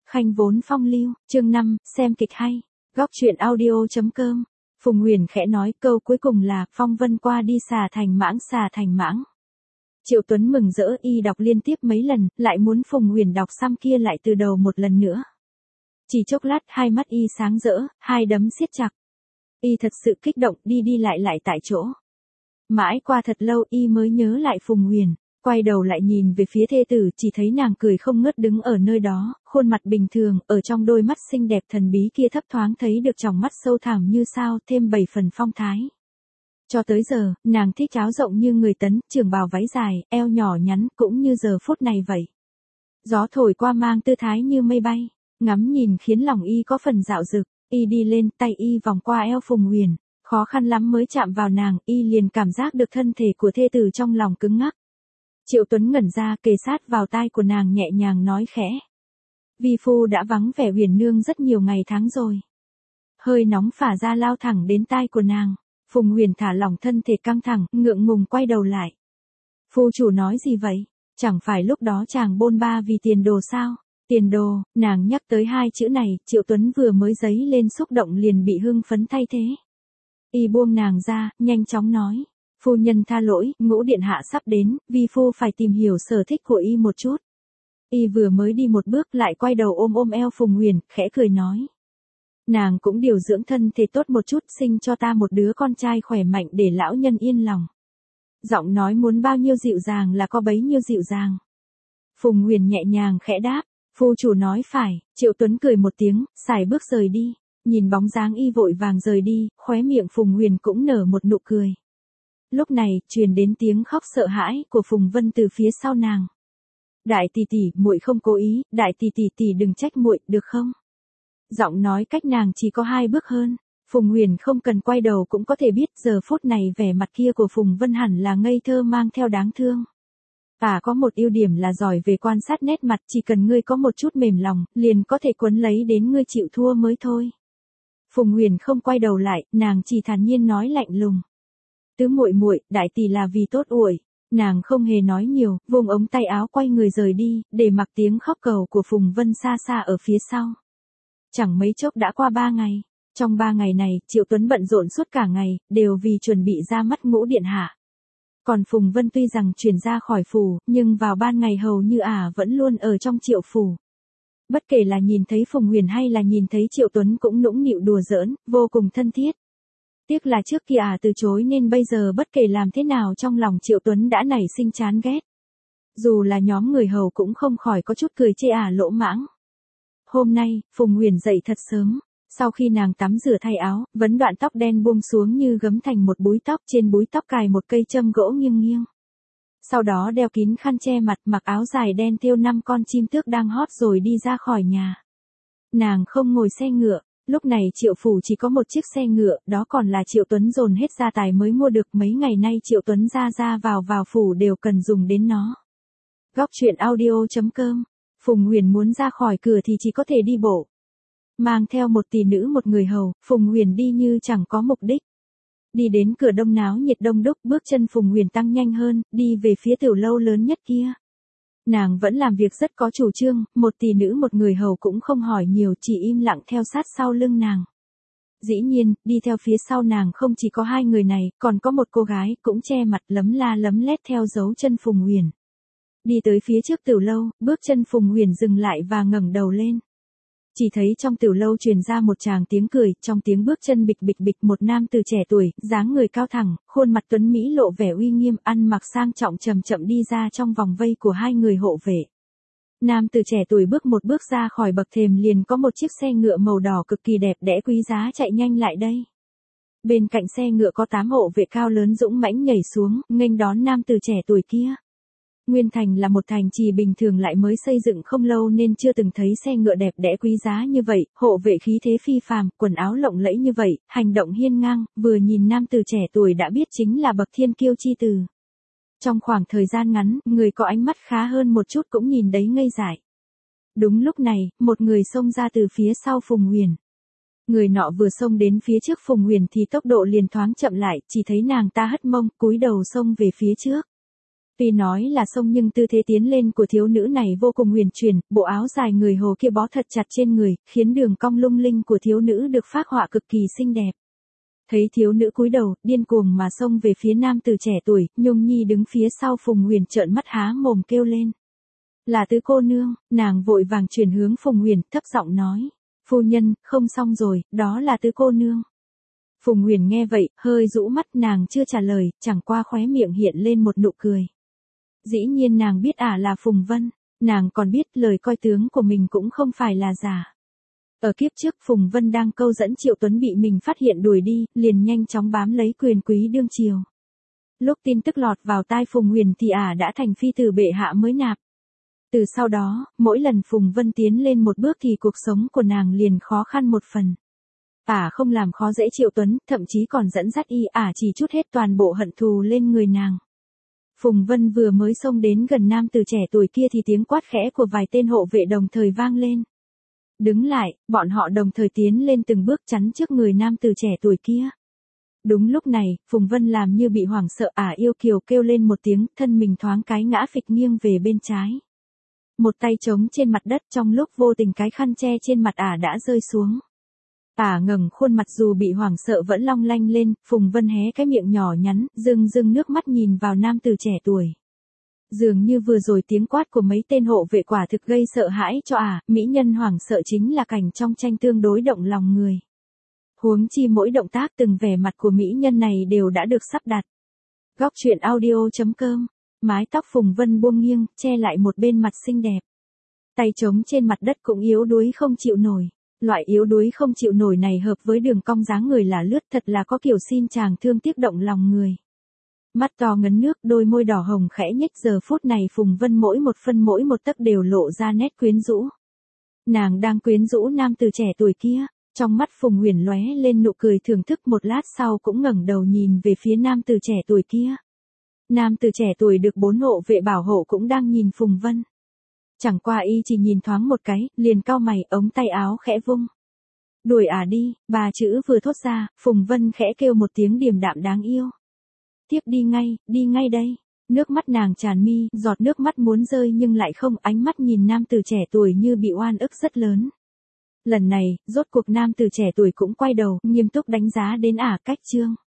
Khanh vốn phong lưu, chương 5, xem kịch hay. Góc truyện audio.com. Phùng Huyền khẽ nói câu cuối cùng là phong vân qua đi xà thành mãng. Triệu Tuấn mừng rỡ y đọc liên tiếp mấy lần, lại muốn Phùng Huyền đọc xong kia lại từ đầu một lần nữa. Chỉ chốc lát hai mắt y sáng rỡ, hai đấm siết chặt. Y thật sự kích động đi lại tại chỗ. Mãi qua thật lâu y mới nhớ lại Phùng Huyền. Quay đầu lại nhìn về phía thê tử chỉ thấy nàng cười không ngớt đứng ở nơi đó, khuôn mặt bình thường, ở trong đôi mắt xinh đẹp thần bí kia thấp thoáng thấy được tròng mắt sâu thẳm như sao thêm 7 phần phong thái. Cho tới giờ, nàng thích áo rộng như người Tấn, trường bào váy dài, eo nhỏ nhắn cũng như giờ phút này vậy. Gió thổi qua mang tư thái như mây bay, ngắm nhìn khiến lòng y có phần dạo dực, y đi lên tay y vòng qua eo Phùng Huyền, khó khăn lắm mới chạm vào nàng, y liền cảm giác được thân thể của thê tử trong lòng cứng ngắc. Triệu Tuấn ngẩn ra kề sát vào tai của nàng nhẹ nhàng nói khẽ. Vi phu đã vắng vẻ Huyền nương rất nhiều ngày tháng rồi. Hơi nóng phả ra lao thẳng đến tai của nàng. Phùng Huyền thả lỏng thân thể căng thẳng, ngượng ngùng quay đầu lại. Phu chủ nói gì vậy? Chẳng phải lúc đó chàng bôn ba vì tiền đồ sao? Tiền đồ, nàng nhắc tới hai chữ này, Triệu Tuấn vừa mới dấy lên xúc động liền bị hưng phấn thay thế. Y buông nàng ra, nhanh chóng nói. Phu nhân tha lỗi, Ngũ điện hạ sắp đến, vi phu phải tìm hiểu sở thích của y một chút. Y vừa mới đi một bước lại quay đầu ôm eo Phùng Huyền, khẽ cười nói. Nàng cũng điều dưỡng thân thể tốt một chút, sinh cho ta một đứa con trai khỏe mạnh để lão nhân yên lòng. Giọng nói muốn bao nhiêu dịu dàng là có bấy nhiêu dịu dàng. Phùng Huyền nhẹ nhàng khẽ đáp, phu chủ nói phải. Triệu Tuấn cười một tiếng, xài bước rời đi. Nhìn bóng dáng y vội vàng rời đi, khóe miệng Phùng Huyền cũng nở một nụ cười. Lúc này, truyền đến tiếng khóc sợ hãi của Phùng Vân từ phía sau nàng. Đại tỷ tỷ, muội không cố ý, đại tỷ tỷ đừng trách muội, được không? Giọng nói cách nàng chỉ có 2 bước hơn. Phùng Huyền không cần quay đầu cũng có thể biết giờ phút này vẻ mặt kia của Phùng Vân hẳn là ngây thơ mang theo đáng thương. Có một ưu điểm là giỏi về quan sát nét mặt, chỉ cần ngươi có một chút mềm lòng, liền có thể quấn lấy đến ngươi chịu thua mới thôi. Phùng Huyền không quay đầu lại, nàng chỉ thản nhiên nói lạnh lùng. Tứ muội, đại tỷ là vì tốt uội. Nàng không hề nói nhiều, vùng ống tay áo quay người rời đi, để mặc tiếng khóc cầu của Phùng Vân xa xa ở phía sau. Chẳng mấy chốc đã qua 3 ngày. Trong 3 ngày này, Triệu Tuấn bận rộn suốt cả ngày, đều vì chuẩn bị ra mắt Ngũ điện hạ. Còn Phùng Vân tuy rằng chuyển ra khỏi phủ, nhưng vào ban ngày hầu như vẫn luôn ở trong Triệu phủ. Bất kể là nhìn thấy Phùng Huyền hay là nhìn thấy Triệu Tuấn cũng nũng nịu đùa giỡn, vô cùng thân thiết. Tiếc là trước kia từ chối nên bây giờ bất kể làm thế nào trong lòng Triệu Tuấn đã nảy sinh chán ghét. Dù là nhóm người hầu cũng không khỏi có chút cười chê lỗ mãng. Hôm nay, Phùng Huyền dậy thật sớm. Sau khi nàng tắm rửa thay áo, vấn đoạn tóc đen buông xuống như gấm thành một búi tóc, trên búi tóc cài một cây châm gỗ nghiêng. Sau đó đeo kín khăn che mặt, mặc áo dài đen thêu 5 con chim tước đang hót rồi đi ra khỏi nhà. Nàng không ngồi xe ngựa. Lúc này Triệu phủ chỉ có một chiếc xe ngựa, đó còn là Triệu Tuấn dồn hết gia tài mới mua được, mấy ngày nay Triệu Tuấn ra vào phủ đều cần dùng đến nó. Góc truyện audio.com. Phùng Huyền muốn ra khỏi cửa thì chỉ có thể đi bộ. Mang theo một tỷ nữ một người hầu, Phùng Huyền đi như chẳng có mục đích. Đi đến cửa đông náo nhiệt đông đúc, bước chân Phùng Huyền tăng nhanh hơn, đi về phía tiểu lâu lớn nhất kia. Nàng vẫn làm việc rất có chủ trương, một tỷ nữ một người hầu cũng không hỏi nhiều, chỉ im lặng theo sát sau lưng nàng. Dĩ nhiên, đi theo phía sau nàng không chỉ có 2 người này, còn có một cô gái cũng che mặt lấm la lấm lét theo dấu chân Phùng Huyền. Đi tới phía trước tiểu lâu, bước chân Phùng Huyền dừng lại và ngẩng đầu lên. Chỉ thấy trong tiểu lâu truyền ra một tràng tiếng cười, trong tiếng bước chân bịch bịch một nam từ trẻ tuổi, dáng người cao thẳng, khuôn mặt tuấn mỹ lộ vẻ uy nghiêm, ăn mặc sang trọng chậm chậm đi ra trong vòng vây của 2 người hộ vệ. Nam từ trẻ tuổi bước một bước ra khỏi bậc thềm liền có một chiếc xe ngựa màu đỏ cực kỳ đẹp đẽ quý giá chạy nhanh lại đây. Bên cạnh xe ngựa có 8 hộ vệ cao lớn dũng mãnh nhảy xuống, nghênh đón nam từ trẻ tuổi kia. Nguyên Thành là một thành trì bình thường lại mới xây dựng không lâu nên chưa từng thấy xe ngựa đẹp đẽ quý giá như vậy, hộ vệ khí thế phi phàm, quần áo lộng lẫy như vậy, hành động hiên ngang, vừa nhìn nam tử trẻ tuổi đã biết chính là bậc thiên kiêu chi tử. Trong khoảng thời gian ngắn, người có ánh mắt khá hơn một chút cũng nhìn đấy ngây dại. Đúng lúc này, một người xông ra từ phía sau Phùng Huyền. Người nọ vừa xông đến phía trước Phùng Huyền thì tốc độ liền thoáng chậm lại, chỉ thấy nàng ta hất mông, cúi đầu xông về phía trước. Tuy nói là xông nhưng tư thế tiến lên của thiếu nữ này vô cùng huyền chuyển, bộ áo dài người Hồ kia bó thật chặt trên người, khiến đường cong lung linh của thiếu nữ được phác họa cực kỳ xinh đẹp. Thấy thiếu nữ cúi đầu, điên cuồng mà xông về phía nam tử trẻ tuổi, Nhung Nhi đứng phía sau Phùng Huyền trợn mắt há mồm kêu lên. Là Tứ cô nương, nàng vội vàng chuyển hướng Phùng Huyền, thấp giọng nói. Phu nhân, không xong rồi, đó là Tứ cô nương. Phùng Huyền nghe vậy, hơi rũ mắt, nàng chưa trả lời, chẳng qua khóe miệng hiện lên một nụ cười. Dĩ nhiên nàng biết là Phùng Vân, nàng còn biết lời coi tướng của mình cũng không phải là giả. Ở kiếp trước Phùng Vân đang câu dẫn Triệu Tuấn bị mình phát hiện đuổi đi, liền nhanh chóng bám lấy quyền quý đương triều. Lúc tin tức lọt vào tai Phùng Huyền thì đã thành phi tử bệ hạ mới nạp. Từ sau đó, mỗi lần Phùng Vân tiến lên một bước thì cuộc sống của nàng liền khó khăn một phần. Không làm khó dễ Triệu Tuấn, thậm chí còn dẫn dắt chỉ trút hết toàn bộ hận thù lên người nàng. Phùng Vân vừa mới xông đến gần nam tử trẻ tuổi kia thì tiếng quát khẽ của vài tên hộ vệ đồng thời vang lên. Đứng lại, bọn họ đồng thời tiến lên từng bước chắn trước người nam tử trẻ tuổi kia. Đúng lúc này, Phùng Vân làm như bị hoảng sợ, yêu kiều kêu lên một tiếng, thân mình thoáng cái ngã phịch nghiêng về bên trái. Một tay trống trên mặt đất, trong lúc vô tình cái khăn che trên mặt đã rơi xuống. Ngẩng khuôn mặt dù bị hoảng sợ vẫn long lanh lên, Phùng Vân hé cái miệng nhỏ nhắn, rưng nước mắt nhìn vào nam tử trẻ tuổi. Dường như vừa rồi tiếng quát của mấy tên hộ vệ quả thực gây sợ hãi cho mỹ nhân hoảng sợ chính là cảnh trong tranh tương đối động lòng người. Huống chi mỗi động tác từng vẻ mặt của mỹ nhân này đều đã được sắp đặt. Góc truyện audio.com, mái tóc Phùng Vân buông nghiêng, che lại một bên mặt xinh đẹp. Tay trống trên mặt đất cũng yếu đuối không chịu nổi. Loại yếu đuối không chịu nổi này hợp với đường cong dáng người là lướt, thật là có kiểu xin chàng thương tiếc động lòng người. Mắt to ngấn nước, đôi môi đỏ hồng khẽ nhếch, giờ phút này Phùng Vân mỗi một phân mỗi một tấc đều lộ ra nét quyến rũ. Nàng đang quyến rũ nam tử trẻ tuổi kia, trong mắt Phùng Huyền lóe lên nụ cười thưởng thức, một lát sau cũng ngẩng đầu nhìn về phía nam tử trẻ tuổi kia. Nam tử trẻ tuổi được 4 hộ vệ bảo hộ cũng đang nhìn Phùng Vân. Chẳng qua chỉ nhìn thoáng một cái, liền cau mày, ống tay áo khẽ vung. Đuổi đi, 3 chữ vừa thốt ra, Phùng Vân khẽ kêu một tiếng điềm đạm đáng yêu. Tiếp đi ngay đây. Nước mắt nàng tràn mi, giọt nước mắt muốn rơi nhưng lại không, ánh mắt nhìn nam tử trẻ tuổi như bị oan ức rất lớn. Lần này, rốt cuộc nam tử trẻ tuổi cũng quay đầu, nghiêm túc đánh giá đến cách chương.